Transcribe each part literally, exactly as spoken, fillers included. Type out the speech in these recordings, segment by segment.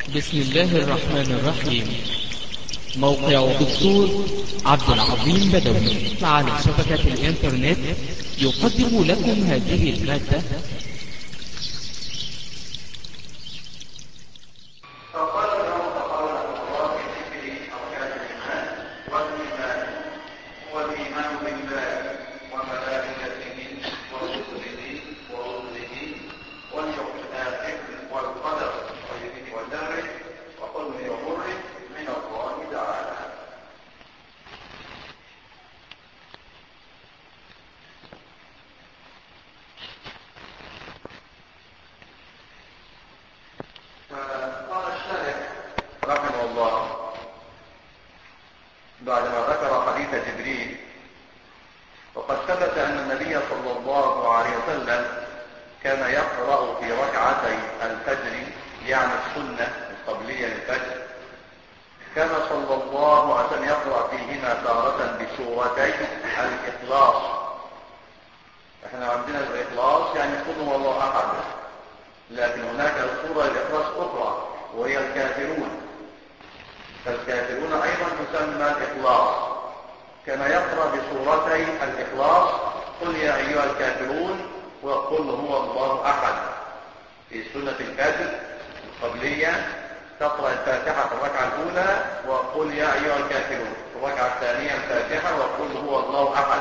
بسم الله الرحمن الرحيم. موقع دكتور عبد العظيم بدوي على شبكة الإنترنت يقدم لكم هذه المادة. بعدما ذكر حديث جبريل، وقد ثبت أن النبي صلى الله عليه وسلم كان يقرأ في ركعتي الفجر، يعني السنة القبلية للفجر، كان صلى الله عليه وسلم يقرأ فيهما تارة بسورتي الإخلاص. احنا عندنا الإخلاص يعني قل هو الله أحد، لكن هناك سورة الإخلاص أخرى وهي الكافرون، فالكافرون أيضا تسمى الإخلاص. كان يقرأ بسورتي الإخلاص قل يا أيها الكافرون وقل هو الله أحد. في سنة الفجر القبلية تقرأ الفاتحة في الركعة الأولى وقل يا أيها الكافرون، في الركعة الثانية الفاتحة وقل هو الله أحد.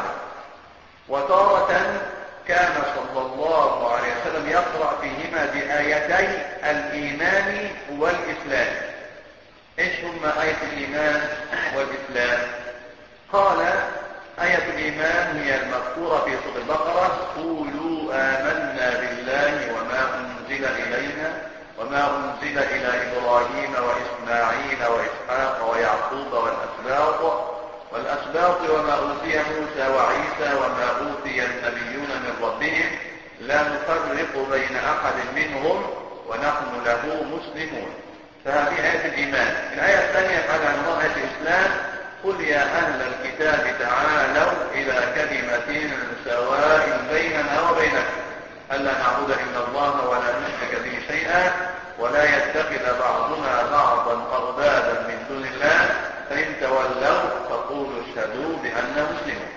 وتارة كان صلى الله عليه وسلم يقرأ فيهما بآيتي الإيمان والإسلام. ايش هما آية الإيمان والإسلام؟ قال آية الإيمان هي المذكورة في سورة البقرة: قولوا آمنا بالله وما أنزل إلينا وما أنزل إلى إبراهيم وإسماعيل وإسحاق ويعقوب والأسباط والأسباط وما أوتي موسى وعيسى وما أوتي النبيون من ربهم لا نفرق بين أحد منهم ونحن له مسلمون. فهذه آية الإيمان. الآية الثانية على عنوان آية الإسلام: قل يا أهل الكتاب تعالوا إلى كلمة سواء بيننا وبينكم ألا نعبد إلا الله ولا نشرك به شيئا ولا يتخذ بعضنا بعضا أربابا من دون الله فإن تولوا فقولوا اشهدوا بأننا مسلمون.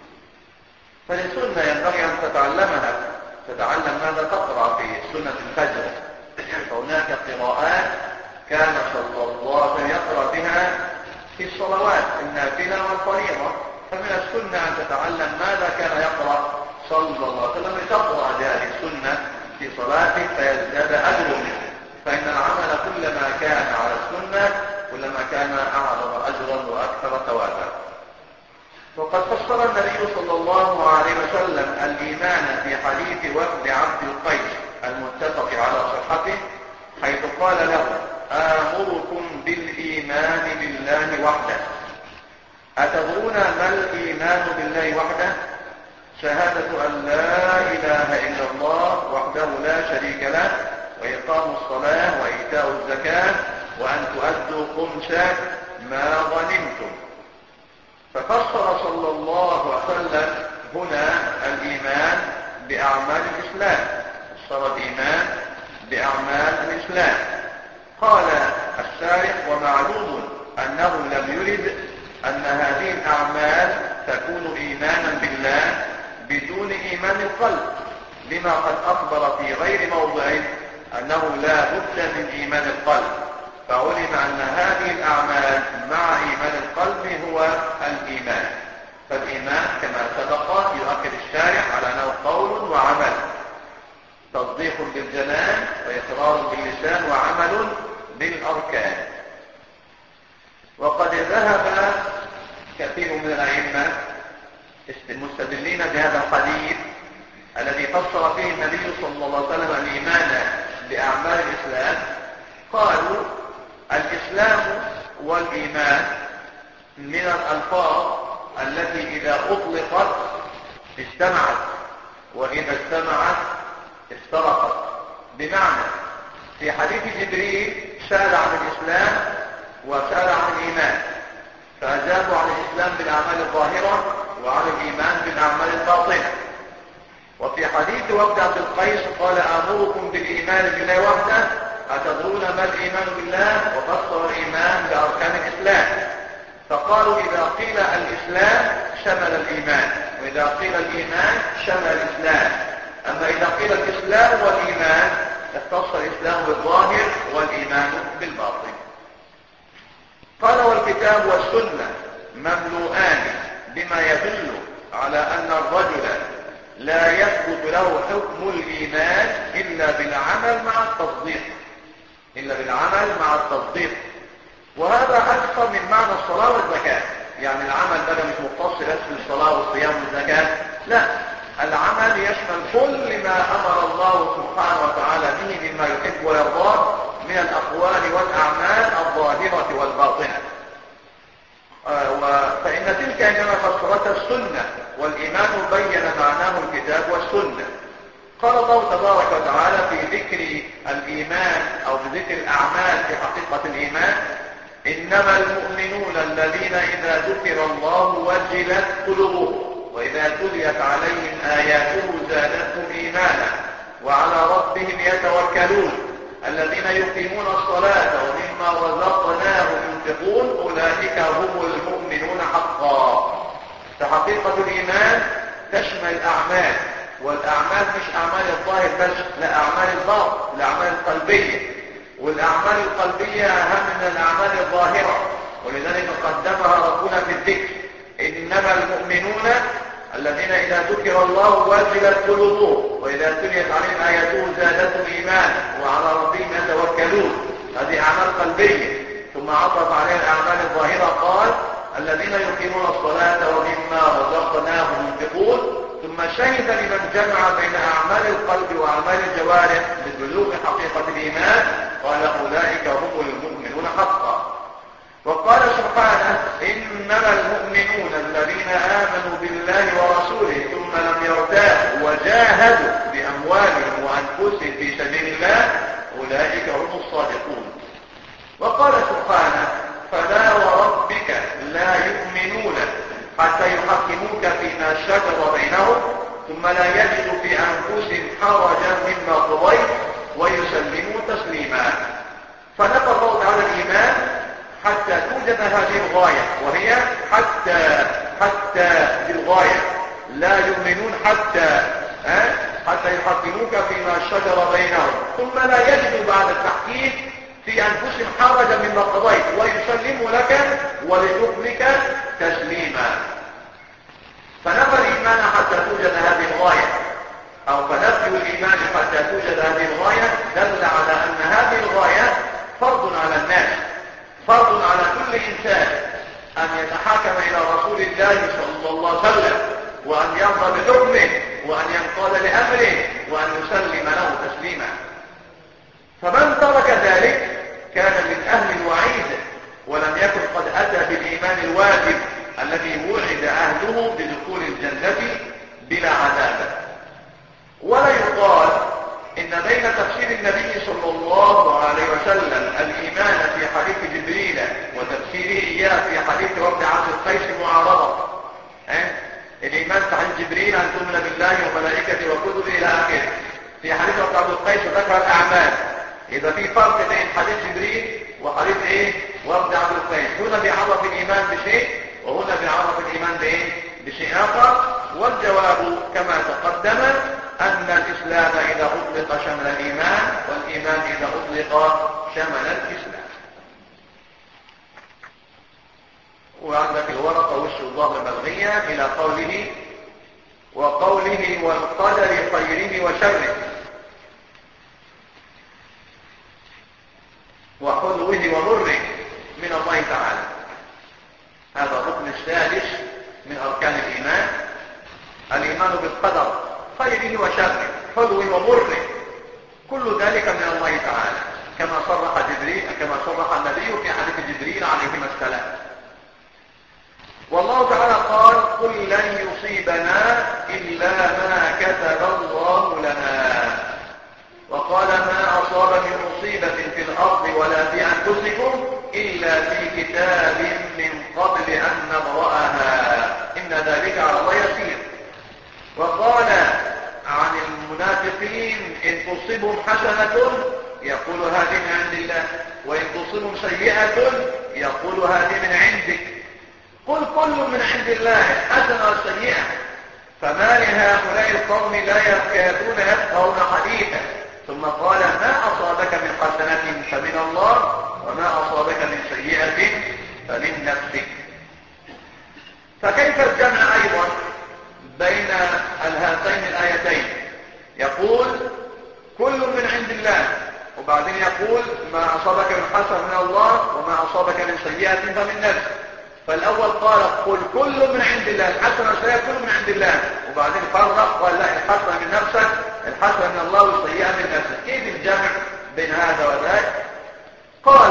فالسنة ينبغي أن تتعلمها، تتعلم ماذا تقرأ في سنة الفجر. فهناك قراءات كان صلى الله عليه وسلم يقرأ بها في الصلوات النافلة والفريضة، فمن السنة أن تتعلم ماذا كان يقرأ صلى الله عليه وسلم لتقرأ هذه السنة في صلاته فيزداد أجره، فإن العمل كلما كان على السنة كلما كان أعظم أجرا وأكثر ثوابا. وقد فسر النبي صلى الله عليه وسلم الإيمان في حديث وفد عبد القيس المتفق على صحته، حيث قال له: آمركم بالإيمان بالله وحده. أتدرون ما الإيمان بالله وحده؟ شهادة أن لا إله إلا الله وحده لا شريك له، وإقام الصلاة وإيتاء الزكاة، وأن تؤدوا خمس ما غنمتم. ففسر صلى الله عليه وسلم هنا الإيمان بأعمال الإسلام، فسر الإيمان بأعمال الإسلام. قال الشارح: ومعلوم أنه لم يرد أن هذه الأعمال تكون إيمانا بالله بدون إيمان القلب، لما قد أخبر في غير موضعه أنه لا بد من إيمان القلب، فعلم أن هذه الأعمال مع إيمان القلب هو الإيمان. فالإيمان كما سبق يؤكد الشارح على أنه قول وعمل، تصديق بالجنان وإقرار باللسان وعمل بالأركان. وقد ذهب كثير من الأئمة مستدلين بهذا الحديث الذي فسر فيه النبي صلى الله عليه وسلم الإيمان بأعمال الإسلام، قالوا الإسلام والإيمان من الألفاظ التي إذا أطلقت اجتمعت، وإذا اجتمعت افترقت. بمعنى في حديث جبريل سأل عن الإسلام وسأل عن الإيمان، فأجابوا عن الإسلام بالأعمال الظاهرة وعن الإيمان بالأعمال الباطنة. وفي حديث وفد عبد القيس قال: آمركم بالإيمان بالله وحده. أتدرون يسألون ما الإيمان بالله، وفسر الإيمان بأركان الإسلام، فقالوا إذا قيل الإسلام شمل الإيمان، وإذا قيل الإيمان شمل الإسلام. أما إذا قيل الإسلام والإيمان اختص الإسلام بالظاهر والإيمان بالباطن. قال والكتاب والسنة مملوءان بما يدل على أن الرجل لا يثبت له حكم الإيمان إلا بالعمل مع التصديق، إلا بالعمل مع التصديق. وهذا أكثر من معنى الصلاة والزكاة. يعني العمل بقى مش مختص بس بالصلاة والصيام والزكاة، لا، العمل يشمل كل ما أمر الله سبحانه وتعالى به مما يحب ويرضاه من الأقوال والأعمال الظاهرة والباطنة. آه فإن تلك إنما فسرتها السنة، والإيمان بين معناه الكتاب والسنة. قال الله تبارك وتعالى في ذكر الإيمان أو بذكر الأعمال في حقيقة الإيمان: إنما المؤمنون الذين إذا ذكر الله وجلت قلوبهم وإذا تليت عليهم آياته زادتهم إيمانا وعلى ربهم يتوكلون الذين يقيمون الصلاة ومما رزقناهم ينفقون أولئك هم المؤمنون حقا. فحقيقة الإيمان تشمل الأعمال، والأعمال مش أعمال الظاهر بس، لا، أعمال الباطن، الأعمال القلبية، والأعمال القلبية أهم من الأعمال الظاهرة، ولذلك قدمها ربنا في الذكر: إنما المؤمنون الذين إذا ذكر الله وجلت قلوبهم وإذا تليت عليهم آياته زادتهم إيمانا وعلى ربهم يتوكلون. هذه أعمال قلبية. ثم عطف عليها الأعمال الظاهرة قال: الذين يقيمون الصلاة ومما رزقناهم ينفقون. ثم شهد لمن جمع بين أعمال القلب وأعمال الجوارح ببلوغ حقيقة الإيمان قال: أولئك هم المؤمنون حقا. وقال سبحانه: إنما المؤمنون الذين آمنوا بالله ورسوله ثم لم يرتابوا وجاهدوا بأموالهم وأنفسهم في سبيل الله أولئك هم الصادقون. وقال سبحانه: فلا وربك لا يؤمنون حتى يحكموك فيما شجر بينهم ثم لا يجدوا في أنفسهم حرجا مما قضيت ويسلموا تسليما. فنفى الله تعالى الإيمان حتى توجد هذه الغاية، وهي حتى حتى بالغاية. لا يؤمنون حتى أه؟ حتى يحكموك فيما شجر بينهم ثم لا يجدوا بعد التحكيم في أنفسهم حرجا مما قضيت ويسلموا لك ولحكمك تسليما. فنفى الإيمان حتى توجد هذه الغاية، أو فنفي الإيمان حتى توجد هذه الغاية دل على أن هذه الغاية فرض على الناس، فرض على كل إنسان أن يتحاكم إلى رسول الله صلى الله عليه وسلم وأن يرضى بحكمه وأن ينقاد لأمره وأن يسلم له تسليما. فمن ترك ذلك كان من أهل الوعيد ولم يكن قد أتى بالإيمان الواجب الذي وعد أهله بدخول الجنة بلا عذاب. ولا يقال إن بين تفسير النبي صلى الله عليه وسلم الإيمان في حديث جبريل وتفسيره إياه في حديث رب عبد القيس معارضة. أه؟ الإيمان في حديث جبريل أن تؤمن بالله وملائكته وكتبه إلى آخره. في حديث رب عبد القيس ذكر الأعمال. إذا في فرق بين حديث جبريل وحديث إيه؟ ورد عبد القيس. هنا بيعرف الإيمان بشيء وهنا بيعرف الإيمان بإيه؟ بشيء آخر. والجواب كما تقدم أن الإسلام إذا أطلق شمل الإيمان، والإيمان إذا أطلق شمل الإسلام. وعندك الورقة وش الظهر ملغية إلى قوله: وقوله والقدر خيره وشره وحلوه ومره من الله تعالى. هذا الركن السادس من أركان الإيمان، الإيمان بالقدر خيره وشره حلوه ومره، كل ذلك من الله تعالى كما صرح جبريل كما صرح النبي في حديث جبريل عليهما السلام. والله تعالى قال: قل لن يصيبنا إلا ما كتب الله لنا. وقال: ما أصاب من مصيبة في الأرض ولا في أنفسكم إلا في كتاب من قبل أن نبرأها إن ذلك على الله يسير. وقال عن المنافقين: إن تصبهم حسنة يقول هذه من عند الله، وإن تصبهم سيئة يقول هذه من عندك. قل كل من عند الله الحسنة والسيئة، فما لهؤلاء القوم لا يكادون يفقهون حديثا. ثم قال ما أصابك من حسنة فمن الله، وما أصابك من سيئة فمن نفسك. فكيف الجمع أيضا بين هاتين الآيتين؟ يقول كل من عند الله، وبعدين يقول ما أصابك من حسنة من الله، وما أصابك من سيئة فمن نفسك. فالأول قال قل كل من عند الله، الحسنة والسيئة كل من عند الله، وبعدين فرق قال لا، الحسنة من نفسك، الحسنة من الله والسيئة من نفسك. كيف الجمع بين هذا وذاك؟ قال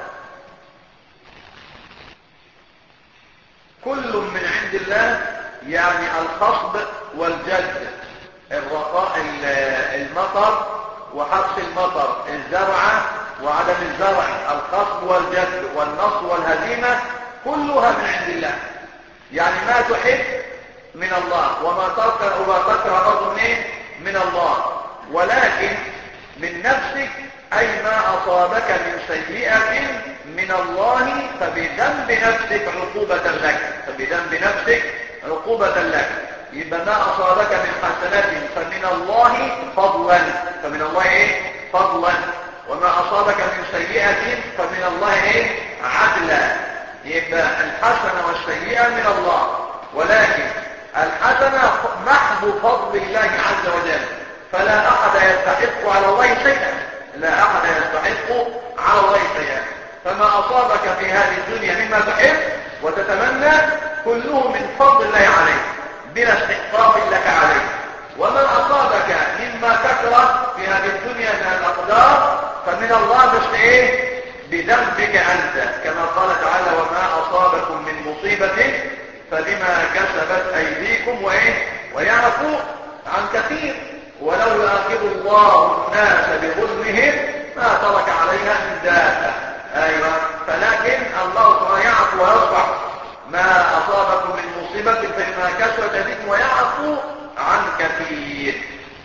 كل من عند الله يعني الخصب والجد، الرخاء المطر وحبس المطر، الزرع وعدم الزرع، الخصب والجد والنصر والهزيمة، كلها من عند الله. يعني ما تحب من الله، وما تكره وما تكره برضه من الله. ولكن من نفسك أي ما أصابك من سيئة من الله فبذنب نفسك عقوبة لك، فبذنب نفسك عقوبة لك. يبقى ما أصابك من حسنة فمن الله فضلا، فمن الله إيه؟ فضلا. وما أصابك من سيئة فمن الله إيه؟ عدلا. يبقى الحسنة والسيئة من الله، ولكن الحسنة محض فضل الله عز وجل، فلا أحد يستحق على الله شيئا، لا أحد يستحق على الله شيئا. فما أصابك في هذه الدنيا مما تحب وتتمنى كله من فضل الله عليك بلا استحقاق لك عليه، وما أصابك مما تكره في هذه الدنيا من الأقدار فمن الله بس إيه؟ بذنبك أنت، كما قال تعالى وما أصابكم من مصيبة فبما كسبت أيديكم وإيه؟ ويعفو عن كثير، ولو يؤاخذ الله الناس بظلمهم ما ترك عليها من دابة. أيوة، فلكن الله سبحانه يعفو ويصفح. ما أصابكم من مصيبة فبما كسبت أيديكم ويعفو عن كثير.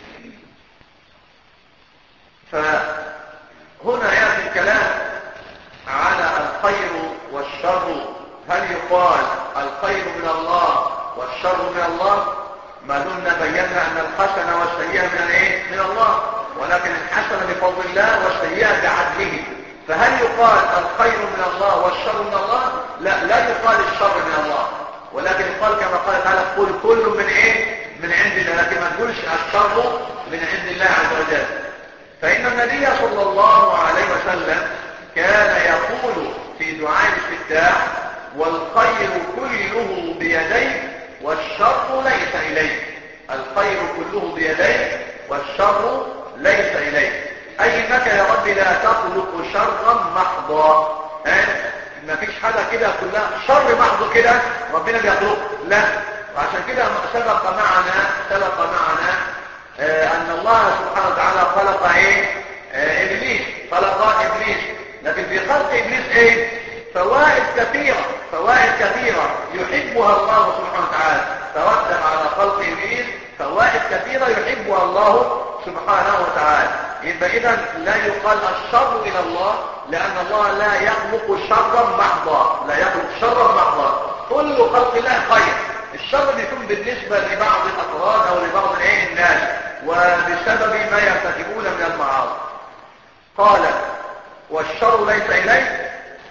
فهنا يأتي الكلام على الخير والشر. هل يقال الخير من الله والشر من الله؟ ما دمنا بينا أن الحسنة والسيئة من ايه؟ من الله، ولكن الحسنة بفضل الله والسيئة بعدله. فهل يقال الخير من الله والشر من الله؟ لا، لا يقال الشر من الله، ولكن يقال كما قال تعالى قل كل من ايه؟ من عند الله، لكن ما تقولش الشر من عند الله عز وجل. فإن النبي صلى الله عليه وسلم كان يقول في دعاء الاستفتاح والخير كله بيديك والشر ليس إليك. الخير كله بيديك والشر ليس إليك، أي إنك يا رب لا تخلق شرا محضا. ما فيش حاجة كده كلها شر محض كده ربنا بيخلق، لا. وعشان كده سبق معنا سبق معنا آه أن الله سبحانه وتعالى خلق ايه؟ آه إبليس، خلق إبليس. لكن في خلق إبليس ايه؟ فوائد كثيرة، فوائد كثيرة يحبها الله سبحانه وتعالى. ترتب على خلق إبليس فوائد كثيرة يحبها الله سبحانه وتعالى. يبقى إذا لا يقال الشر إلى الله، لأن الله لا يخلق شرا محضا، لا يخلق شرا محضا. كل خلق الله خير. الشر بيكون بالنسبة لبعض الأفراد أو لبعض الناس وبسبب ما يرتكبون من المعاصي. قال والشر ليس إليك،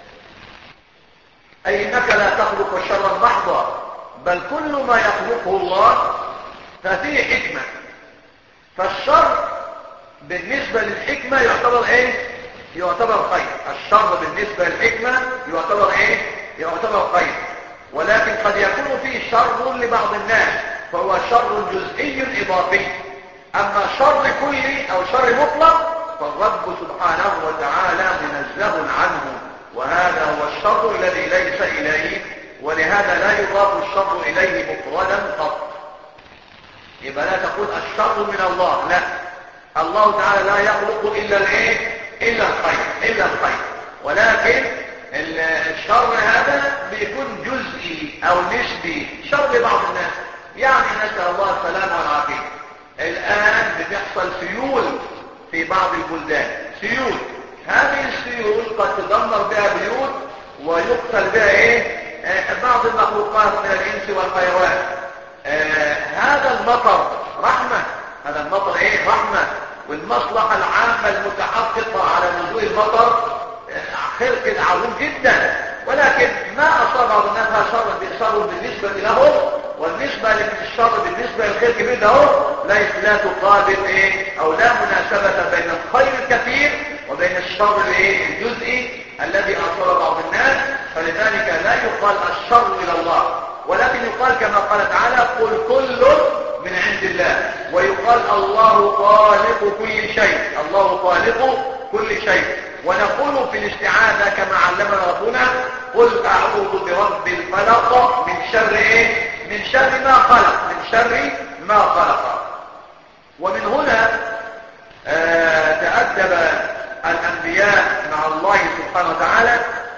أي إنك لا تخلق شرا محضا، بل كل ما يخلقه الله ففيه حكمة. فالشر بالنسبة للحكمة يعتبر ايه؟ يعتبر خير. الشر بالنسبة للحكمة يعتبر ايه؟ يعتبر خير. ولكن قد يكون فيه شر لبعض الناس فهو شر جزئي إضافي. أما شر كلي أو شر مطلق فالرب سبحانه وتعالى منزه عنه، وهذا هو الشر الذي ليس إليه، ولهذا لا يضاف الشر إليه مفردا قط. يبقى لا تقول الشر من الله، لا. الله تعالى لا يخلق إلا الايه؟ إلا الخير، إلا الخير. ولكن الشر هذا بيكون جزئي أو نسبي، شر لبعض الناس. يعني نسأل الله السلامة والعافية. الآن بتحصل سيول في بعض البلدان، سيول. هذه السيول قد تدمر بها بيوت ويقتل بها ايه آه بعض المخلوقات من الانس والحيوان. آه هذا المطر رحمة، هذا المطر ايه رحمة، والمصلحة العامة المتحققة على نزول المطر آه خير عظيم جدا. ولكن ما اصاب بعض الناس شر شر بالنسبة لهم، والنسبة للشر بالنسبة للخير كبير ده لا لا تقابل ايه او لا مناسبة بين الخير الكثير وبين الشر الايه الجزئي الذي اصاب بعض الناس. فلذلك لا يقال الشر الى الله، ولكن يقال كما قال تعالى قل كل من عند الله، ويقال الله خالق كل شيء، الله خالق كل شيء. ونقول في الاستعاذة كما علمنا ربنا قل اعوذ برب الفلق من شر ايه من شر ما خلق، من شر ما خلق. ومن هنا آه تأدب الأنبياء مع الله سبحانه وتعالى،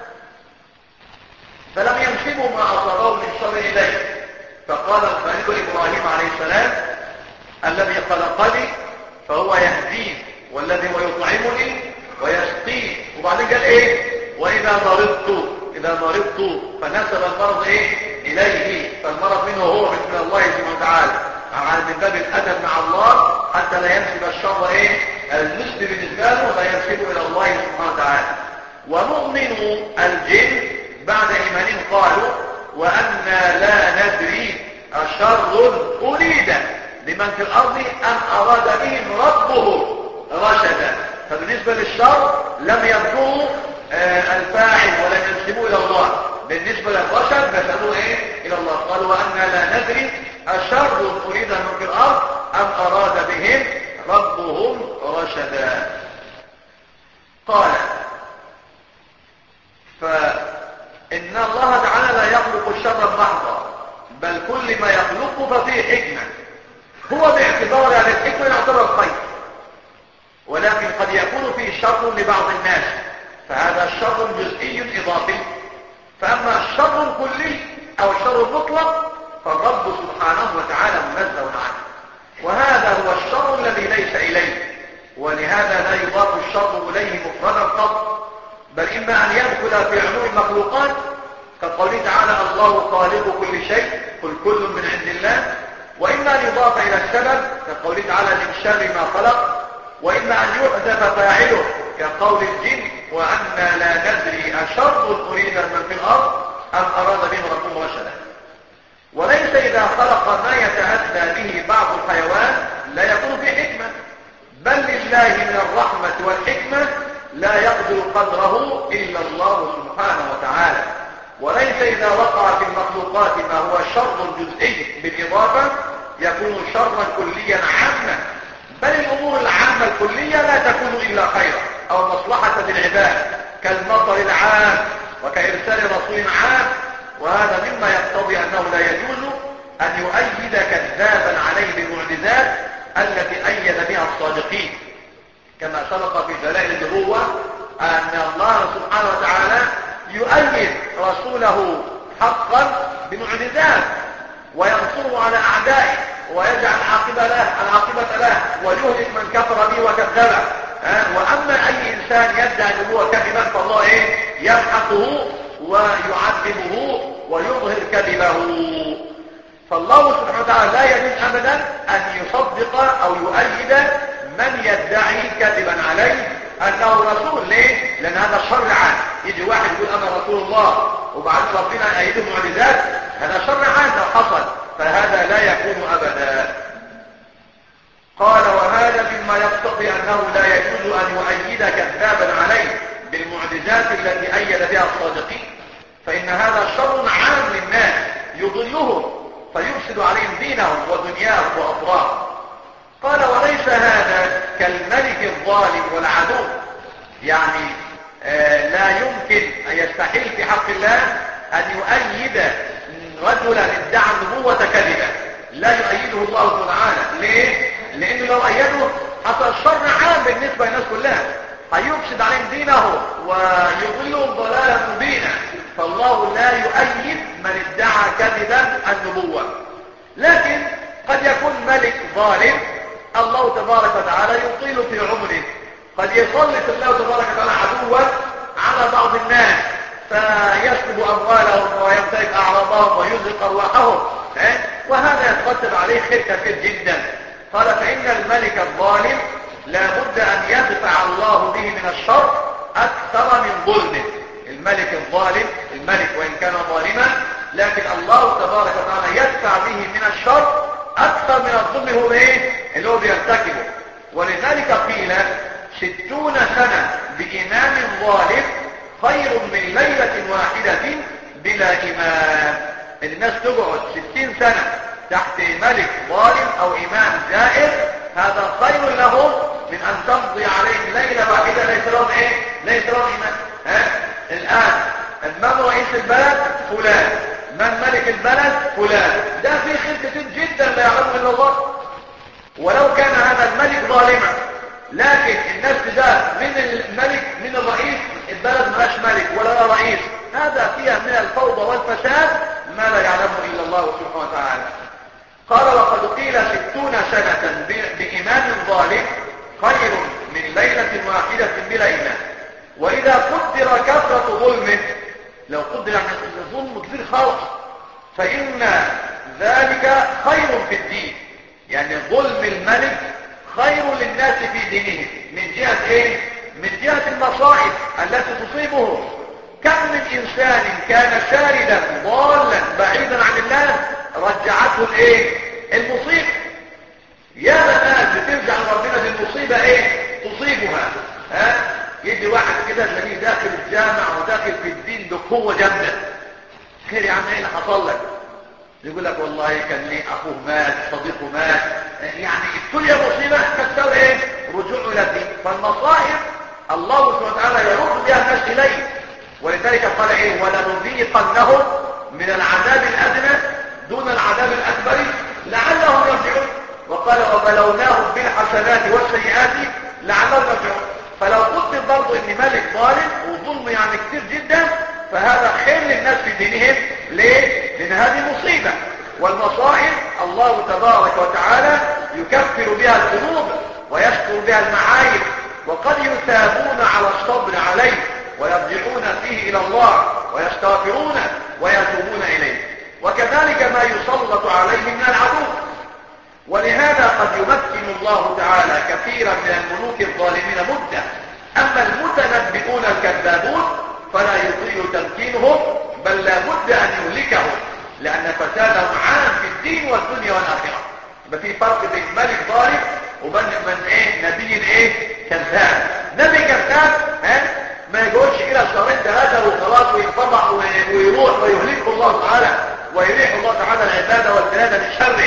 فلم ينسبوا ما أصابوا من شر إليه. فقال الخليل إبراهيم عليه السلام الذي خلقني فهو يهدين، والذي هو يطعمني ويسقين. وبعدين قال ايه وإذا مرضت، إذا مرضت فنسب المرض ايه إليه، فالمرض منه هو من الله سبحانه وتعالى، على من باب الأدب مع الله حتى لا ينسب الشر ايه المسلم بالنسبة له، لا ينسبه إلى الله سبحانه وتعالى. ومؤمن الجن بعد إيمانهم قالوا وأنا لا ندري أشر أريد لمن في الأرض أم أراد بهم ربه رشدا. فبالنسبة للشر لم يذكروا آه الفاعل ولم ينسبوه إلى الله، بالنسبة للرشد نسبوه إيه إلى الله. قالوا وأنا لا ندري أشر أريد من في الأرض أم أراد بهم ربهم رشدا. قال فإن الله تعالى لا يخلق الشر محضا، بل كل ما يخلقه ففيه حكمة، هو باعتبار هذه الحكمة يعتبر خير، ولكن قد يكون فيه شر لبعض الناس، فهذا شر جزئي إضافي. فأما الشر الكلي أو الشر المطلق فالرب سبحانه وتعالى منزه عنه، وهذا هو الشر الذي ليس إليه، ولهذا لا يضاف الشر إليه مفردا قط، بل إما أن يدخل في عموم المخلوقات كقوله تعالى الله خالق كل شيء قل كل من عند الله، وإما أن يضاف إلى السبب كقوله تعالى من شر ما خلق، وإما أن يحذف فاعله كقول الجن وأنا لا ندري أشر أريد من في الأرض أم أراد بهم ربهم رشدا. وليس إذا خلق ما يتأذى به بعض الحيوان لا يكون في حكمة، بل لله من الرحمة والحكمة لا يقدر قدره إلا الله سبحانه وتعالى. وليس إذا وقع في المخلوقات ما هو شر جزئي بالإضافة يكون شرا كليا عاما، بل الأمور العامة الكلية لا تكون إلا خيرا أو مصلحة للعباد كالمطر العام وكإرسال رسول عام. وهذا مما يقتضي أنه لا يجوز أن يؤيد كذابا عليه بالمعجزات التي أيد بها الصادقين، كما سبق في دلائل النبوة أن الله سبحانه وتعالى يؤيد رسوله حقا بمعجزات وينصره على أعدائه ويجعل العاقبة له العاقبة له ويهلك من كفر به وكذبه. وأما أي إنسان يدعي النبوة كذبا فالله إيه يمحقه ويعذبه ويظهر كذبه. فالله سبحانه وتعالى لا يجوز أبدا أن يصدق أو يؤيد من يدعي كذبا عليه أنه رسول. ليه؟ لأن هذا شر عام، يجي واحد يقول أنا رسول الله وبعد ربنا أيده معجزات، هذا شر عام لو حصل، فهذا لا يكون أبدا. قال وهذا مما يقتضي أنه لا يجوز أن يؤيد كذابا عليه بالمعجزات التي أيد بها الصادقين، فإن هذا شر عام للناس يضلهم فيفسد عليهم دينهم ودنياهم وأطرافهم. قال وليس هذا كالملك الظالم والعدو، يعني آه لا يمكن أن يستحيل في حق الله أن يؤيد رجلا ادعى النبوة كذبا، لا يؤيده الله تعالى. ليه؟ لأنه لو أيده حصل شر عام بالنسبة للناس كلها، هيفسد عليهم دينه ويضلهم ضلالا مبينا، فالله لا يؤيد من ادعى كذبا النبوة. لكن قد يكون ملك ظالم الله تبارك وتعالى يطيل في عمره قد يسلط الله تبارك وتعالى عدوا على بعض الناس فيسلب اموالهم ويمتلك اعراضهم ويزهق ارواحهم، وهذا يترتب عليه خير كثير جدا. قال فان الملك الظالم لا بد ان يدفع الله به من الشر اكثر من ظلمه. الملك الظالم، الملك وان كان ظالما لكن الله تبارك وتعالى يدفع به من الشر اكثر من الظلم هو ايه اللي هو بيرتكبه. ولذلك قيل ستون سنة بإمام ظالم خير من ليلة واحدة بلا إمام. الناس تقعد ستين سنة تحت ملك ظالم أو إمام جائر، هذا خير لهم من أن تمضي عليهم ليلة واحدة ليس لهم إيه؟ ليس لهم إمام. ها؟ الآن من رئيس البلد؟ فلان. من ملك البلد؟ فلان. ده في خير كثير جدا لا يعلمه إلا الله. ولو كان هذا الملك ظالما لكن الناس ده من الملك من الرئيس البلد ملاش ملك ولا رئيس، هذا فيها من الفوضى والفساد ما لا يعلمه إلا الله سبحانه وتعالى. قال وقد قيل ستون سنة بإمام ظالم خير من ليلة واحدة بلا إمام. وإذا قدر كثرة ظلمه، لو قدر يعني الظلم كثير خالص، فإن ذلك خير في الدين. يعني ظلم الملك خير للناس في دينهم من جهة ايه؟ من جهة المصائب التي تصيبه. كم من انسان كان شاردا ضالا بعيدا عن الله رجعته الايه؟ المصيبة. يا ناس بترجع لربنا بالمصيبة ايه؟ تصيبها. ها؟ يجي واحد كده تلاقيه داخل الجامع وداخل في الدين بقوة جامدة. خير يا عم ايه اللي حصل لك؟ يقول لك والله كان لي اخوه مات، صديقه مات، يعني الدنيا مصيبه تستوي ايه؟ رجوع الى الدين. فالمصائب الله سبحانه وتعالى يرد بها الناس اليه. ولذلك قال ايه؟ ولنذيقنهم من العذاب الادنى دون العذاب الاكبر لعلهم يرجعون. وقال وبلوناهم بالحسنات والسيئات لعلهم يرجعون. فلو قلت برضه ان ملك ظالم وظلم يعني كتير جدا فهذا خير للناس في دينهم. ليه؟ لان هذه مصيبة، والمصائب الله تبارك وتعالى يكفر بها الذنوب ويستر بها المعايب، وقد يثابون على الصبر عليه ويرجعون فيه الى الله ويستغفرون ويتوبون اليه. وكذلك ما يسلط عليه من العدو. ولهذا قد يمكن الله تعالى كثيرا من الملوك الظالمين مدة، اما المتنبئون الكذابون فلا يطيل تمكينهم بل لا بد ان يهلكهم، لان فسادهم عام في الدين والدنيا والاخره. يبقى في فرق بين ملك ظالم وبين من ايه؟ نبي ايه؟ كذاب. نبي كذاب ها ما يقولش كده شهرين ثلاثه وخلاص وينفضح ويروح ويهلكه الله تعالى ويريح الله تعالى العباده والبلاد من شره.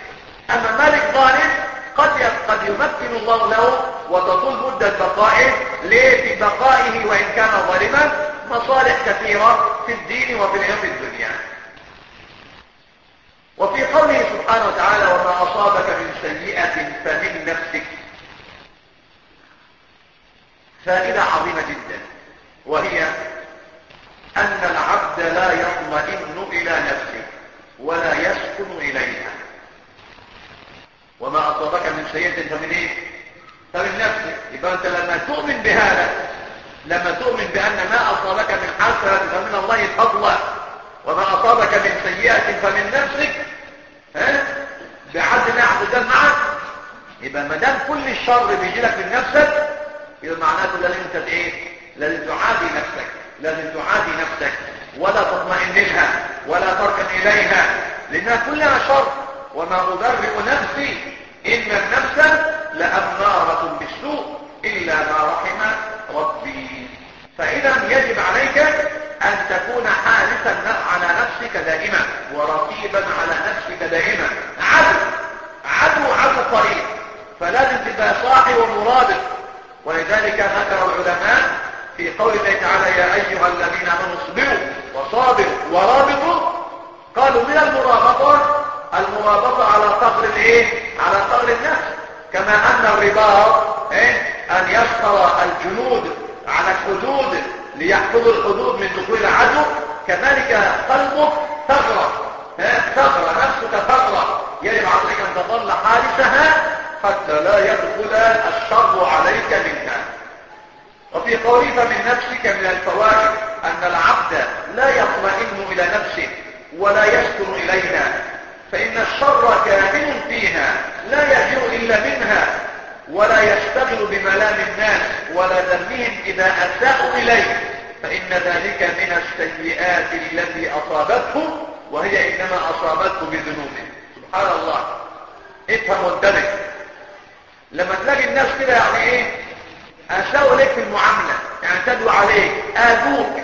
اما ملك ظالم قد قد يمكن الله له وتطول مده بقائه. ليه؟ في بقائه وان كان ظالما مصالح كثيره في الدين وفي العلم الدنيا. وفي قوله سبحانه وتعالى وما اصابك من سيئه فمن نفسك، فائده عظيمه جدا، وهي ان العبد لا يطمئن الى نفسه ولا يسكن اليها. وما اصابك من سيئه فمن ايه؟ فمن نفسك. يبقى انت لما تؤمن بهذا، لما تؤمن بان ما اصابك من حسنه فمن الله فضلا وما اصابك من سيئه فمن نفسك، ها بعد ما عبد معك، يبقى ما دام كل الشر بيجي لك من نفسك يبقى معناته لازم انت ايه؟ لازم تعادي نفسك، لازم تعادي نفسك ولا تطمئن لها ولا تركن اليها، لانها كلها شر. وما أبرئ نفسي إن النفس لأمارة بالسوء إلا ما رحم ربي. فإذا يجب عليك أن تكون حارسا على نفسك دائما ورقيبا على نفسك دائما. عدو عدو عدو قريب، فلازم تبقى صاحي ومرابط. ولذلك ذكر العلماء في قول الله تعالى يا أيها الذين آمنوا اصبروا وصابروا ورابطوا، قالوا من المرابطة المرابطة على قدر الايه؟ على قدر النفس. كما ان الرباط ايه؟ ان يسخر الجنود على الحدود ليحفظوا الحدود من دخول العدو، كذلك قلبك ثغرة، ثغرة نفسك ثغرة يجب عليك ان تظل حارسها حتى لا يدخل الشر عليك منها. وفي قوله فمن نفسك من الفوائد أن العبد لا يطمئن إلى نفسه ولا يسكن إليها، فإن الشر كامن فيها لا يجيء إلا منها، ولا يشتغل بملام الناس ولا ذمهم إذا أساءوا إليه، فإن ذلك من السيئات التي أصابته، وهي إنما أصابته بذنوبه. سبحان الله. افهم وانتبه. لما تلاقي الناس كده يعني ايه أساءوا إليك في المعاملة، يعني تدعو عليك، آذوك،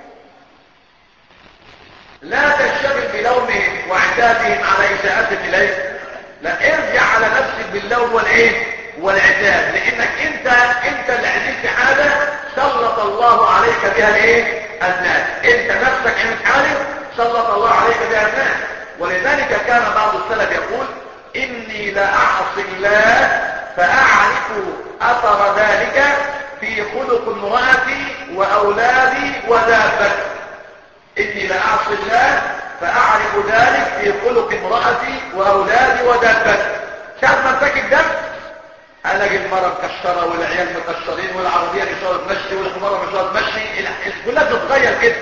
لا تنشغل بلومهم وعتابهم على إساءتهم إليك، لا، ارجع على نفسك باللوم والايه والعتاب، لانك انت انت اللي عملت حاجه سلط الله عليك بها الايه الناس، انت نفسك عملت حاجه سلط الله عليك بها الناس. ولذلك كان بعض السلف يقول اني لاعصي الله فاعرف اثر ذلك في خلق امرأتي واولادي ودابتي. اني لاعصي الله فاعرف ذلك في خلق امرأتي واولادي ودابتي. ساعة ما امسك الدم الاقي المرأة مكشرة والعيال مكشرين والعربية مش راضية تمشي والحمارة مش راضية تمشي، كلها بتتغير كده.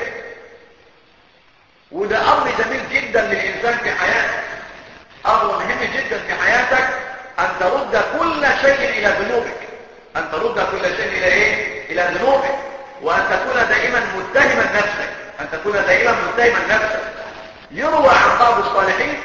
وده امر جميل جدا للانسان في حياته، امر مهم جدا في حياتك ان ترد كل شيء الى ذنوبك، ان ترد كل شيء الى ايه الى ذنوبك، وان تكون دائما متهما نفسك، ان تكون دائما متهما نفسك. يروى عن بعض الصالحين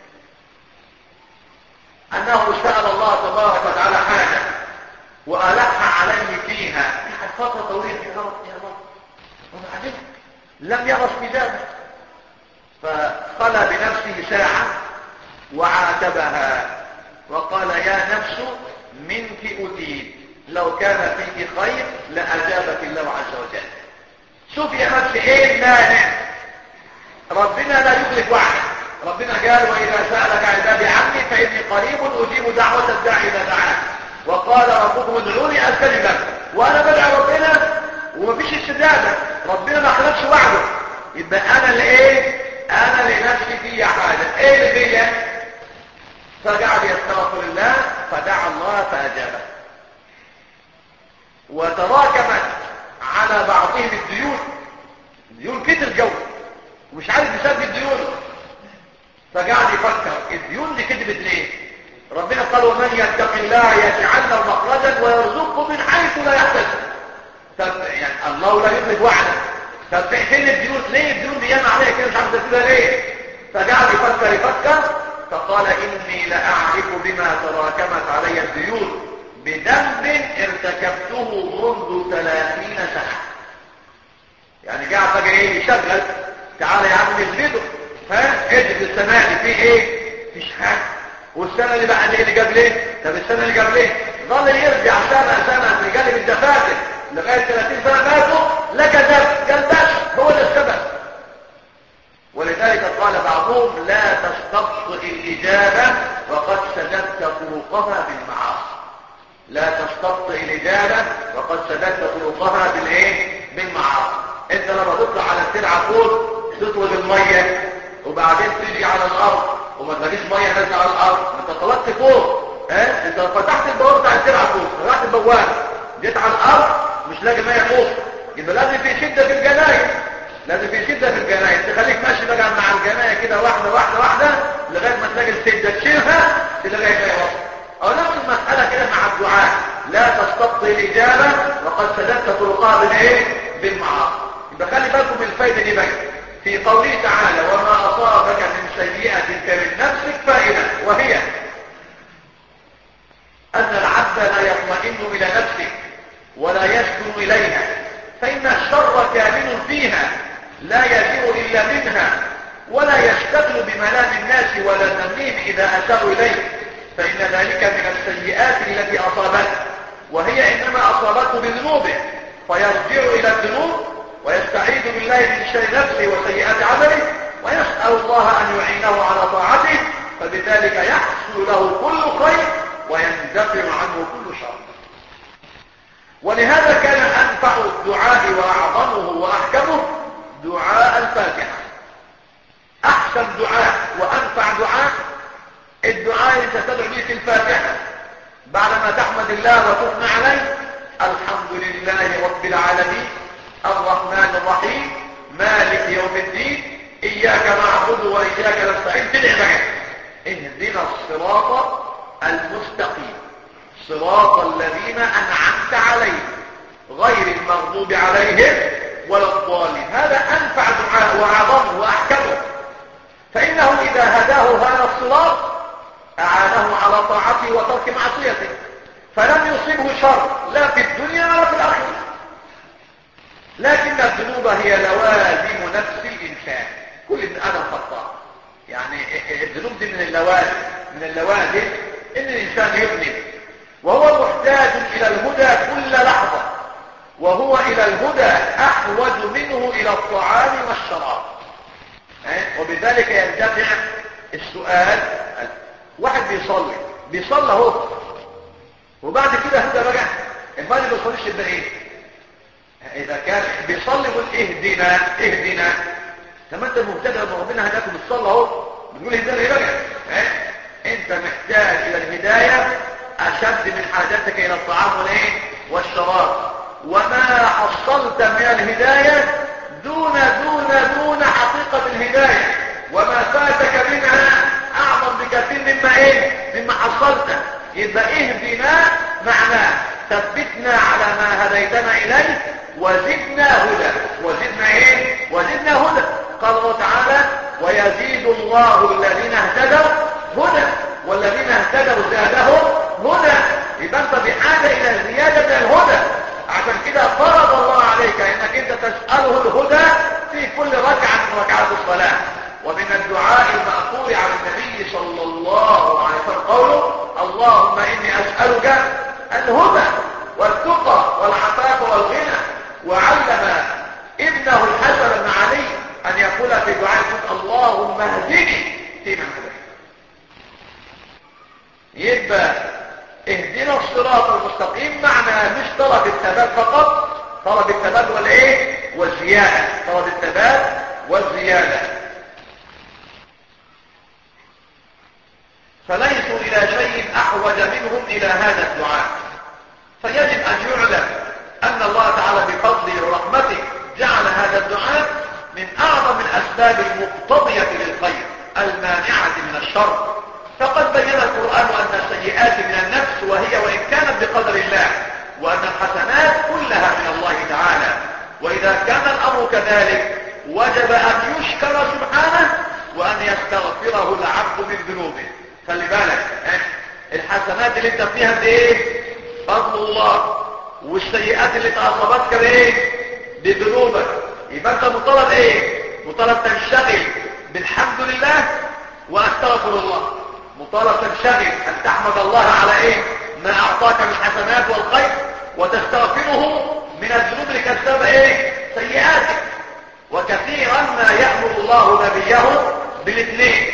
انه سأل الله تبارك وتعالى حاجة والح عليه فيها فترة طويلة يا رب يا رب، وبعدين لم يرى استجابة، فخلى بنفسه ساعة وعاتبها وقال يا نفس منك أتيت، لو كان فيك خير لأجابك الله عز وجل. شوف يا نفس ايه المانع؟ ربنا لا يخلف وعده، ربنا قال وإذا سألك عبادي عني فإني قريب أجيب دعوة الداعي إذا دعان، وقال ربكم ادعوني أستجب لكم. وأنا بدعي ربنا ومفيش استجابة، ربنا ما خلفش وعده، يبقى أنا اللي إيه؟ أنا لنفسي في حاجة، إيه اللي فيا؟ فقعد يستغفر الله فدعا الله فأجابه. وتراكمت على بعضهم الديون، الديون كتر جو ومش عارف يسدد الديون، فقعد يفكر الديون دي كتبت ليه؟ ربنا قال ومن يتق الله يجعل له مخرجا ويرزقه من حيث لا يحتسب. طب يعني الله لا يخلف وعده، طب فين الديون؟ ليه الديون دي ياما عليها كده مش عارف تسددها ليه؟ فقعد يفكر يفكر فقال اني لاعرف بما تراكمت علي الديون بذنب ارتكبته منذ ثلاثين سنة. يعني قاعد بقى ايه يشغل، تعالى يا عم نثبته، ها اجد السنة اللي فيه ايه؟ مفيش حاجة. والسنة اللي بعد ايه اللي قبل ايه؟ طب السنة اللي قبل ايه؟ ظل يرجع سنة سنة يقلب الدفاتر لغاية ثلاثين سنة فاتوا لا كذب، قال بس هو ده السبب. ولذلك قال بعضهم لا تستبطئ الإجابة وقد سددت طرقها بالمعاصي. لا تستبطئ الإجابة وقد سددت طرقها بالايه؟ بالمعاصي. انت لما تطلع على الترعة فوق تطلب المية وبعدين تيجي على الارض وما تلاقيش مية نازله على الارض، انت طلبت فوق، ها انت فتحت البوابه بتاع الترعة فوق، فتحت البوابه جيت على الارض مش لاقي مية فوق، يبقى لازم في شدة في الجناية، لازم في شدة في الجناية، تخليك ماشي بقى مع الجناية كده واحدة واحدة واحدة لغاية ما تلاقي الشدة تشيلها تلاقي مية وسط. او نفس المسألة كده مع الدعاء، لا تستبطئ الإجابة وقد سددت طرقها بالايه؟ بالمعاصي. يبقى خلي بالكم من الفايدة دي بقى في قوله تعالى وما أصابك من سيئة فمن نفسك فائدة، وهي أن العبد لا يطمئن إلى نفسه ولا يسكن إليها، فإن الشر كامن فيها لا يجيء إلا منها، ولا يشتغل بملام الناس ولا ذمهم إذا أساءوا إليه، فإن ذلك من السيئات التي أصابته، وهي إنما أصابته بذنوبه، فيرجع إلى الذنوب ويستعيذ بالله من شر نفسه وسيئات عمله ويسأل الله أن يعينه على طاعته، فبذلك يحصل له كل خير ويندفع عنه كل شر. ولهذا كان أنفع الدعاء وأعظمه وأحكمه دعاء الفاتحة. أحسن دعاء وأنفع دعاء الدعاء اللي تدعو به في الفاتحة بعدما تحمد الله وتثنى عليه، الحمد لله رب العالمين الرحمن الرحيم مالك يوم الدين إياك نعبد وإياك نستعين. تدعي بقى اهدنا الصراط المستقيم صراط الذين أنعمت عليهم غير المغضوب عليهم ولا الضالين. هذا أنفع دعاء وأعظمه وأحكمه، فإنه إذا هداه هذا الصراط أعانه على طاعته وترك معصيته، فلم يصيبه شر لا في الدنيا ولا في الآخرة. لكن الذنوب هي لوازم نفس الإنسان، كل ابن آدم خطاء. يعني الذنوب دي من اللوازم من اللوازم إن الإنسان يذنب، وهو محتاج إلى الهدى كل لحظة، وهو إلى الهدى أحوج منه إلى الطعام والشراب. وبذلك يندفع السؤال، واحد بيصلي بيصلي اهو وبعد كده هدى بقى، المال ما بيصليش يبقى ايه؟ اذا كان بيصلي يقول اهدنا اهدنا، لما انت مبتدئ ان ربنا هداك بتصلي اهو بتقول اهدنا ايه بقى؟ انت محتاج الى الهدايه اشد من حاجتك الى الطعام والايه والشراب. وما حصلت من الهدايه دون دون دون حقيقه الهدايه، وما فاتك منها اعظم بكثير مما ايه مما حصلته. يبقى اهدنا معناه ثبتنا على ما هديتنا اليه وزدنا هدى. وزدنا ايه وزدنا هدى. قال الله تعالى ويزيد الله الذين اهتدوا هدى والذين اهتدوا زادهم هدى. يبقى انت بحاجه الى زياده الهدى، عشان كده فرض الله عليك انك انت تساله الهدى في كل ركعه من ركعات الصلاه. ومن الدعاء المأثور عن النبي صلى الله عليه وسلم قوله اللهم إني أسألك الهدى والتقى والعفاف والغنى. وعلم ابنه الحسن بن علي أن يقول في دعاء اللهم اهدني فيمن هديت. يبقى اهدنا الصراط المستقيم معنى مش طلب الثبات فقط، طلب الثبات والايه والزيادة، طلب الثبات والزيادة. فليسوا إلى شيء أحوج منهم إلى هذا الدعاء. فيجب أن يعلم أن الله تعالى بفضله ورحمته جعل هذا الدعاء من أعظم الأسباب المقتضية للخير المانعة من الشر. فقد بين القرآن أن السيئات من النفس وهي وإن كانت بقدر الله، وأن الحسنات كلها من الله تعالى. وإذا كان الأمر كذلك وجب أن يشكر سبحانه وأن يستغفره العبد من ذنوبه. خلي بالك الحسنات اللي انت فيها دي ايه فضل الله، والسيئات اللي تعصبتك بايه بذنوبك. يبقى انت مطالب ايه مطالب تنشغل بالحمد لله واستغفر الله، مطالب تنشغل ان تحمد الله على ايه ما اعطاك من الحسنات والخير، وتستغفره من الذنوب اللي كسبها ايه سيئاتك. وكثيرا ما يأمر الله نبيه بالاثنين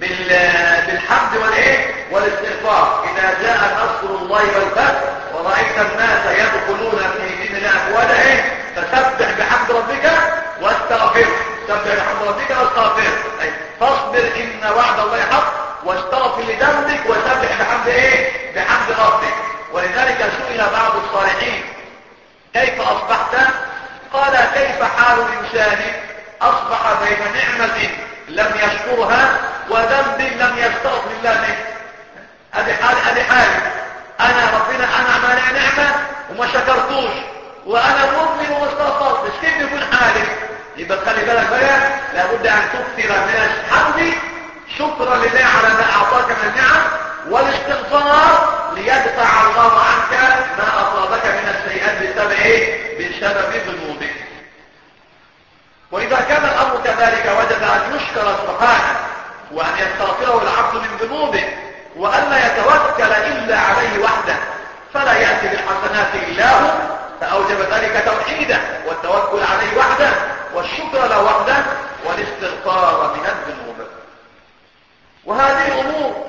بالحمد والايه والاستغفار. اذا جاء نصر الله والفتح ورأيت الناس يدخلون في دين الله افواجا ايه فسبح بحمد ربك واستغفره. سبح بحمد ربك واستغفره، اي فاصبر ان وعد الله حق واستغفر لذنبك وسبح بحمد ايه بحمد ربك. ولذلك سئل بعض الصالحين كيف اصبحت؟ قال كيف حال الانسان اصبح بين نعمة لم يشكرها وذنب لم يستغفر الله منه. ادي حال ادي حال انا ربنا انعم علي نعمه وما شكرتوش، وانا مؤمن وما استغفرتش، كيف يكون حالي؟ يبقى خلي بالك بقى لابد ان تكثر من الحمد شكرا لله على ما اعطاك من النعم، والاستغفار ليدفع الله عنك ما اصابك من السيئات بسبب ايه بسبب ذنوبك. وإذا كان الأمر كذلك وجب أن يشكر سبحانه وأن يستغفره العبد من ذنوبه، وألا يتوكل إلا عليه وحده، فلا يأتي بالحسنات إلا هو، فأوجب ذلك توحيده والتوكل عليه وحده والشكر له وحده والاستغفار من الذنوب. وهذه الأمور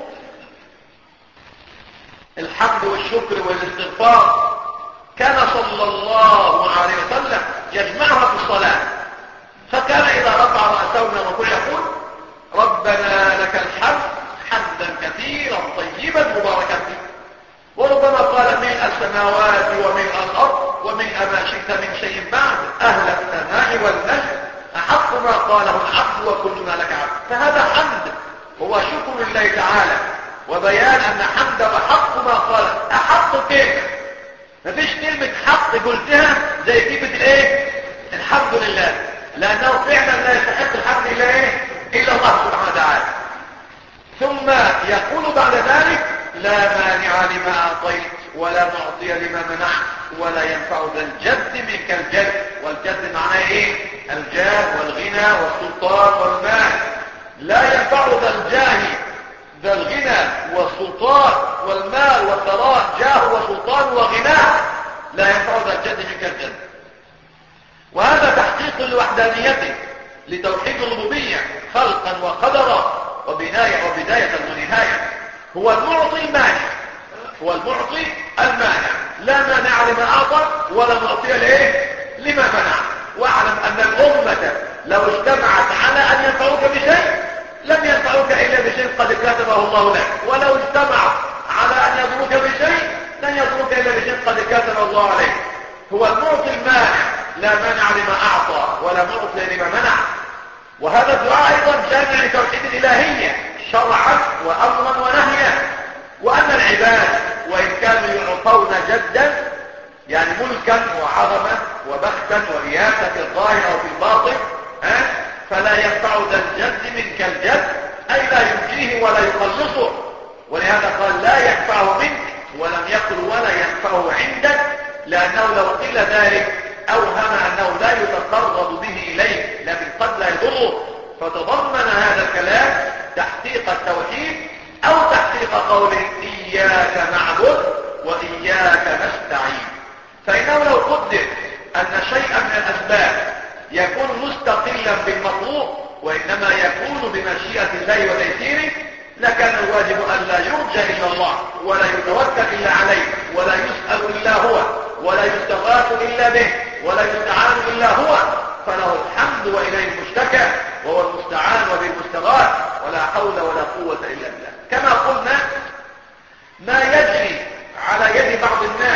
الحمد والشكر والاستغفار كان صلى الله عليه وسلم يجمعها في الصلاة. فكان إذا رفع رأسه من الركوع يقول ربنا لك الحمد حمدا كثيرا طيبا مباركا فيه. وربما قال ملء السماوات وملء الأرض وملء ما شئت من شيء بعد، أهل الثناء والمجد أحق ما قاله العبد وكلنا لك عبد. فهذا حمد هو شكر لله تعالى وبيان أن حمده أحق ما قال. أحق كلمة، مفيش كلمة حق قلتها زي كلمة الايه؟ الحمد لله، لأنه فعلا لا يستحق الحمد لله ايه؟ إلا الله سبحانه وتعالى. ثم يقول بعد ذلك لا مانع لما أعطيت ولا معطي لما منعت ولا ينفع ذا الجد منك الجد. والجد معناه ايه؟ الجاه والغنى والسلطان والمال. لا ينفع ذا الجاه ذا الغنى والسلطان والمال والثراء، جاه وسلطان وغناه، لا ينفع ذا الجد منك الجد. وهذا تحقيق لوحدانيته لتوحيد الربوبية خلقا وقدرا وبناية وبداية ونهاية. هو المعطي المانع، هو المعطي المانع، لا مانع لما أعطى ولا معطي لإيه؟ لما منع. واعلم أن الأمة لو اجتمعت على أن ينفعوك بشيء لم ينفعوك إلا بشيء قد كتبه الله لك، ولو اجتمعوا على أن يضروك بشيء لن يضروك إلا بشيء قد كتبه الله عليك. هو المعطي المانع، لا مانع لما أعطى ولا معطي لما منع. وهذا الدعاء أيضا جامع لتوحيد الإلهية شرعا وأمرا ونهيا، وأن العباد وإن كانوا يعطون جدا يعني ملكا وعظمة وبختا ورياسة في الظاهر أو في الباطن، ها فلا ينفع ذا الجد منك الجد، أي لا ينجيه ولا يخلصه. ولهذا قال لا ينفعه منك، ولم يقل ولا ينفعه عندك، لأنه لو قيل ذلك أوهم أنه لا يتقرب به إليه، لكن قد لا يضره. فتضمن هذا الكلام تحقيق التوحيد أو تحقيق قوله إياك نعبد وإياك نستعين. فإنه لو قدر أن شيئا من الأسباب يكون مستقلا بالمطلوب وإنما يكون بمشيئة الله وتيسيره لكان الواجب أن لا يرجى إلا الله ولا يتوكل إلا عليه ولا يسأل إلا هو ولا يستغاث إلا به ولا يستعان إلا هو. فله الحمد وإليه المشتكى وهو المستعان وبالمستغاث، ولا حول ولا قوة إلا بالله. كما قلنا ما يجري على يد بعض الناس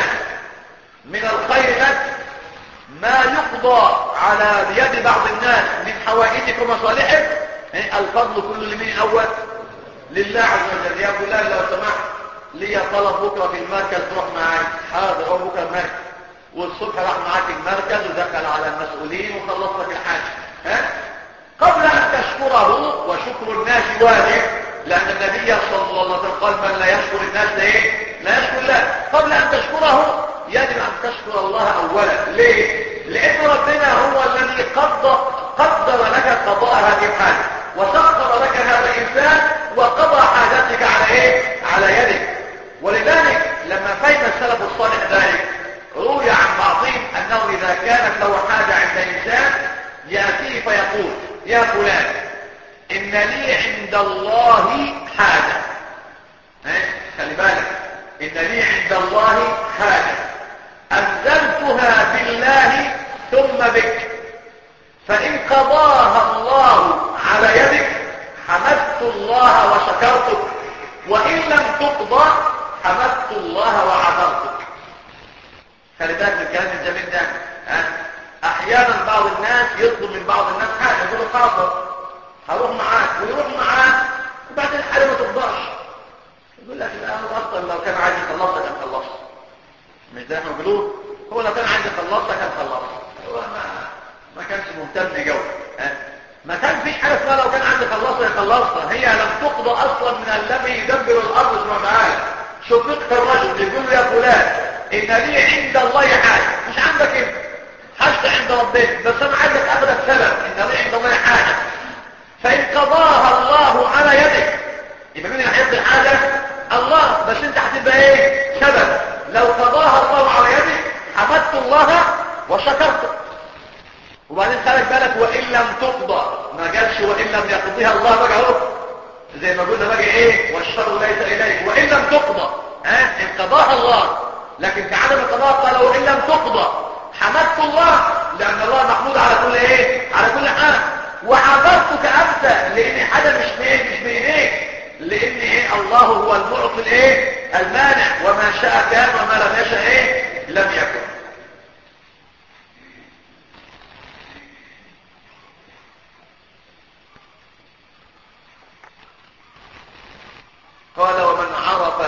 من الخير لك ما يقضى على يد بعض الناس من حوائجك ومصالحك، الفضل كله لمين الأول؟ لله عز وجل. يا فلان لو سمحت لي طلب بكرة في المركز تروح معاي، حاضر أو بكرة المركز، والصبح راح معاك المركز ودخل على المسؤولين وخلص لك الحاجة. ها؟ قبل أن تشكره، وشكر الناس واجب، لأن النبي صلى الله عليه وسلم قال من لا يشكر الناس ده ايه؟ لا يشكر الله. قبل أن تشكره يجب أن تشكر الله أولا. ليه؟ لأن ربنا هو الذي قدر, قدر لك قضاء هذه الحاجة وسخر لك هذا الإنسان وقضى حاجتك على ايه؟ على يدك. ولذلك لما فهم السلف الصالح ذلك روي عن بعضهم أنه إذا كانت له حاجة عند إنسان يأتيه فيقول يا فلان إن لي عند الله حاجة، خلي بالك، إن لي عند الله حاجة أنزلتها بالله ثم بك، فإن قضاها الله على يدك حمدت الله وشكرتك، وإن لم تقضى حمدت الله وعذرتك. خلي بالك من الكلام الجميل ده. احيانا بعض الناس يطلب من بعض الناس حاجه، يقول له حاضر هروح معاك، ويروح معاه وبعدين الحاجه ما ترضاش، يقول لك لا هو اصلا لو كان عايز يخلصها كان خلصها. مش ده احنا بنقول هو لو كان عايز يخلصها كان خلصها، هو ما ما كانش مهتم جو. ما كان فيش حاجه اسمها لو كان عايز يخلصها يخلصها، هي لم تقضى اصلا من الذي يدبر الارض سبحانه وتعالى. شفقت الرجل يقول له يا فلان إن لي عند الله حاجة، مش عندك انت، حاجة عند ربك، بس أنا عايزك أبدا السبب إن لي عند الله حاجة، فإن قضاها الله على يدك يبقى مين اللي هيقضي الحاجة؟ الله، بس أنت هتبقى إيه؟ سبب. لو قضاها الله على يدك حمدت الله وشكرته. وبعدين خلك بالك وإن لم تقضى، ما قالش وإن لم يقضيها الله بقى اهو زي ما قلنا بقى إيه؟ والشر ليس إليك. وإن لم تقضى ها إن قضاها الله، لكن في عدم القضاء قال وإن لم تقضى حمدت الله، لأن الله محمود على كل ايه؟ على كل حال. وعذرتك أنت لأن حاجة مش مين مش بإيديك، لأن ايه؟ الله هو المعطي الايه؟ المانع، وما وما شاء كان وما لم يشاء ايه لم يكن. قال ومن عرف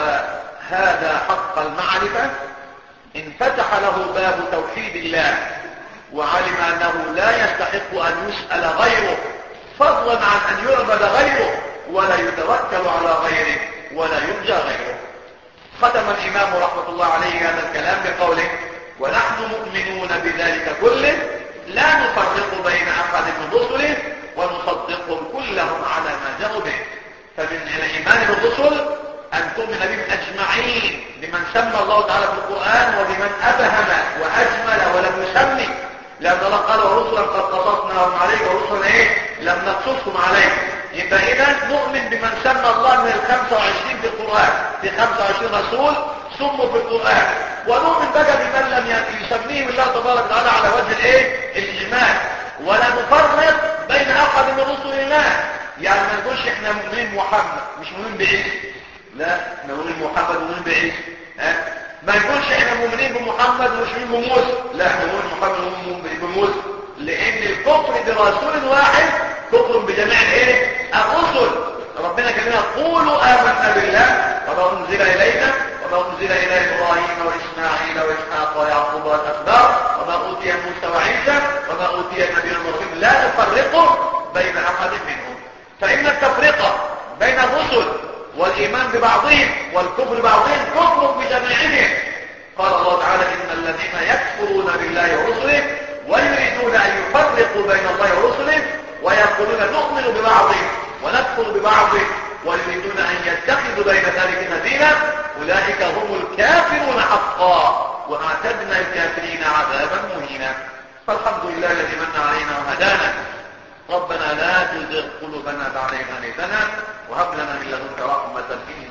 هذا حق المعرفة انفتح له باب توحيد الله، وعلم أنه لا يستحق أن يسأل غيره فضلا عن أن يعبد غيره، ولا يتوكل على غيره، ولا يرجى غيره. ختم الإمام رحمة الله عليه هذا الكلام بقوله ونحن مؤمنون بذلك كله لا نفرق بين أحد من رسله ونصدقهم كلهم على ما جاءوا به. فمن الإيمان بالرسل أن تؤمن بهم أجمعين، بمن سمى الله تعالى في القرآن وبمن أبهم وأجمل ولم يسمي، لأن الله قال ورسلا قد قصصناهم عليك ورسلا إيه لم نقصصهم عليك. يبقى إذا نؤمن بمن سمى الله من الخمسة وعشرين في القرآن، في خمسة وعشرين رسول سموا في القرآن، ونؤمن بقى بمن لم يسميهم الله تبارك وتعالى على وجه الإيه الإيمان. ولا نفرق بين أحد من رسل الله، يعني ما نقولش احنا مؤمنين محمد مش مؤمنين بعيسى، لا احنا مؤمنين محمد ومؤمنين بعيسى. ها ما نقولش احنا مؤمنين بمحمد ومش مؤمنين بموسى، لا احنا مؤمنين بمحمد ومؤمنين بموسى، لان الكفر برسول واحد كفر بجميع الايه الرسل. ربنا كان يقول آمنا بالله وما انزل الينا وما انزل الى ابراهيم واسماعيل واسحاق ويعقوب والاسباط وما اوتي موسى وعيسى وما اوتي النبيون المرسلون لا نفرق بين احد منهم. فإن التفرقة بين الرسل والإيمان ببعضهم والكفر ببعضهم كفر بجميعهم. قال الله تعالى إن الذين يكفرون بالله ورسله ويريدون أن يفرقوا بين الله ورسله ويقولون نؤمن ببعض ونكفر ببعض ويريدون أن يتخذوا بين ذلك سبيلا أولئك هم الكافرون حقا وأعتدنا الكافرين عذابا مهينا. فالحمد لله الذي من علينا وهدانا. ربنا لا تزغ قلوبنا بعد إذ هديتنا وهب لنا من لدنك رحمة